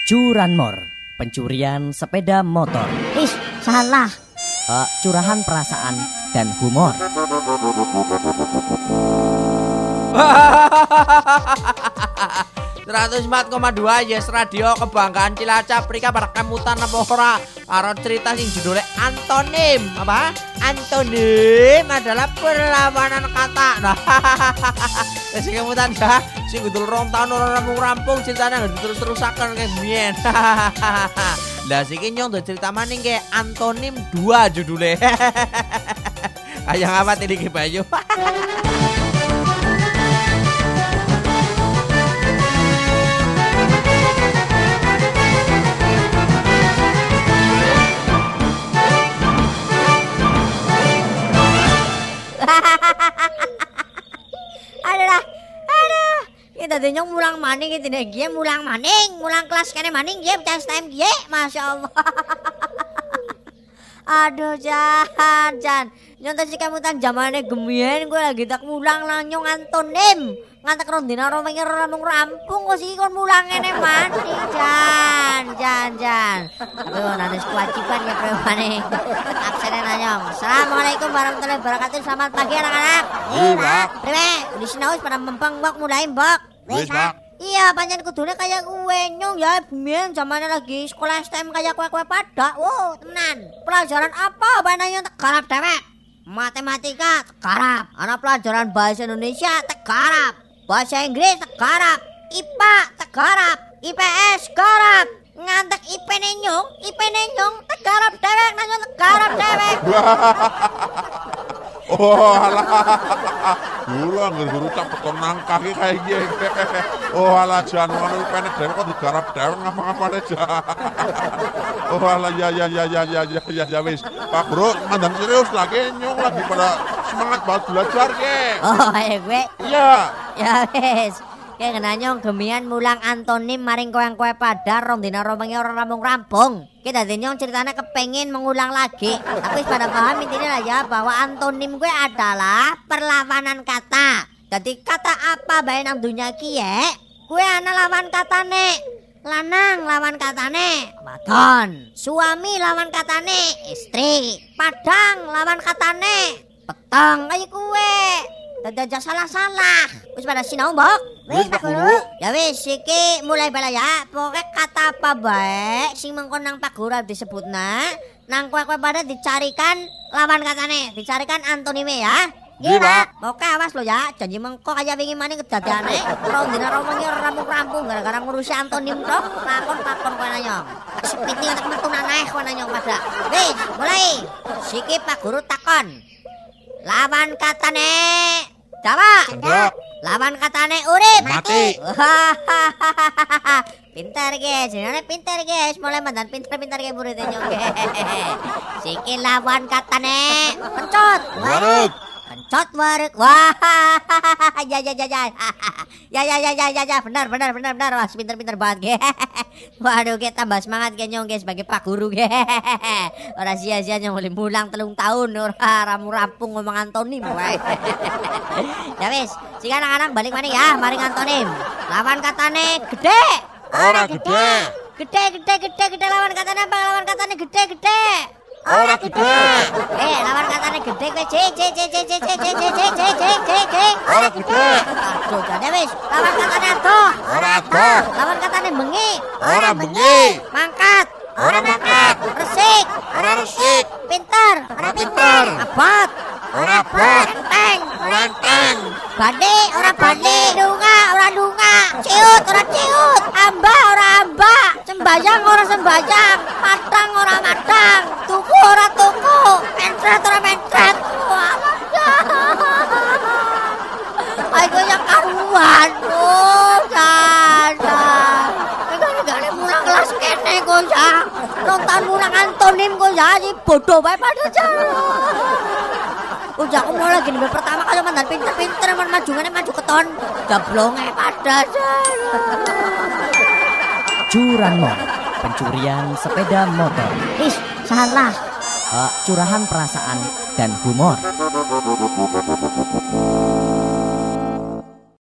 Curanmor, pencurian sepeda motor. Ih, salah. Curahan perasaan dan humor. Hahaha 104,2 Yes Radio kebanggaan Cilacap. Rika pada kemutan apa ora? Karo cerita sing judulnya antonim. Apa? Antonim adalah perlawanan kata. Nah, sing kemutan ya. Sing kudu 2 tahun ora rampung ceritanya terus-terusaken kayak biyen. Lah siki nyong cerita maning ke antonim 2 judulnya. Ayang apa tadi ki Bayu? Aduh. Kita nyong mulang maning itu nih, gie mulang kelas kene maning gie tes time gie, masya Allah. Aduh Jan, nyong tadi kamu tan zamannya gemien, gue lagi tak mulang lang nyong antonim, ngantek rondina romengnya rampung kok sih kon mulang ini mati Jan. Tapi nanti kewajiban ya premane. Aksennya nanyong. Assalamualaikum warahmatullahi wabarakatuh. Selamat pagi anak-anak. Iya. Preme, di sini pada mempeng bok mulai bok. Wis, Pak. Iya, pancen kudune kayak gue nyong ya bumien zamannya lagi sekolah STM kayak kue pada. Wow, temenan. Pelajaran apa banyak tegarap dewek? Matematika tegarap. Anak pelajaran bahasa Indonesia tegarap. Bahasa Inggris tegarap. IPA tegarap. IPS tegarap. Ngantek IP nenyong tegarap dewek nanya tegarap dewek. Oh alah. Gula guru capek nangkah kayak gini. Oh alah jangan ngono penek dhewe kok digarap dhewe ngapa-ngapa aja. Oh alah ya wis. Pak Bro, mandan serius lagi nyong lagi pada semangat banget belajar ke. Oh ya gue. Iya. Ya wis. Kayak nanyong gemian mulang antonim maring kue pada dina romengnya orang rampung. Kita nyong ceritanya kepengen mengulang lagi. Tapi pada paham intinya lah ya bahwa antonim gue adalah perlawanan kata. Jadi kata apa bae nang dunia kie? Gue ana lawan katane. Lanang lawan katane wadon. Suami lawan katane istri. Padang lawan katane petang kayak kue. Dadah salah. Wis pada sinau mbok. Wis Pak Guru. Ya wis iki mulai bala ya. Pokoke kata apa bae sing mengkon nang Pak Guru disebutna, nang kowe pada dicarikan lawan katane, dicarikan antonime ya. Nggih, Pak. Oke awas lo ya, janji mengko kaya wingi maning kedadiane. Rondina romongnya rampung-rampung gara-gara ngurusi antonim tok. Lakon kowe nanyong. Sepiti untuk metunan naik kowe nanyong pada. Wis, mulai. Siki Pak Guru takon. Lawan katane Jawa. Lawan katane urip. Mati. Pintar guys, jenenge pintar guys. Mulai mandan pintar guys muridnya nyong. Siki lawan katane pencut. Waruk. Pencot waruk. Wah. Ya. Ya. Benar. Wah, pintar banget ge. Waduh, kita tambah semangat ge nyong guys sebagai Pak Guru ge. Ora sia-sia nyong boleh mulang 3 tahun ora rampung ngomong antonim wae. Ya wis, sing anak-anak balik maning ya, maring antonim. Lawan katane gede. Ora gede. Gede lawan katane apa? Lawan katane gede. Ora gede. Lawan katane gede kowe C. Ora gede. Aduh, jane wis. Lawan katane adoh. Ora adoh. Lawan katane bengi. Ora bengi. Mangkat. Ora mangkat. Resik. Ora resik. Pinter. Ora pinter. Abot. Ora abot. Enteng. Ora enteng. Bade ora bade. Dunga ora dunga. Ciut ora ciut. Amba ora amba. Sembayang ora sembayang. Matang ora matang. Tuku ora tuku. Mentret ora mentret. Ayo yang karuan. Oh, jangan. Gak mulang kelas kene kok ya. Nonton mulang antonim kok ya. Bodoh bae pada jalan. Udah aku mau lagi nih pertama kali mandan pinter-pinter maju keton. Jablonge pada jalan. Curanmor, pencurian sepeda motor. Ih, salah. Curahan perasaan dan humor.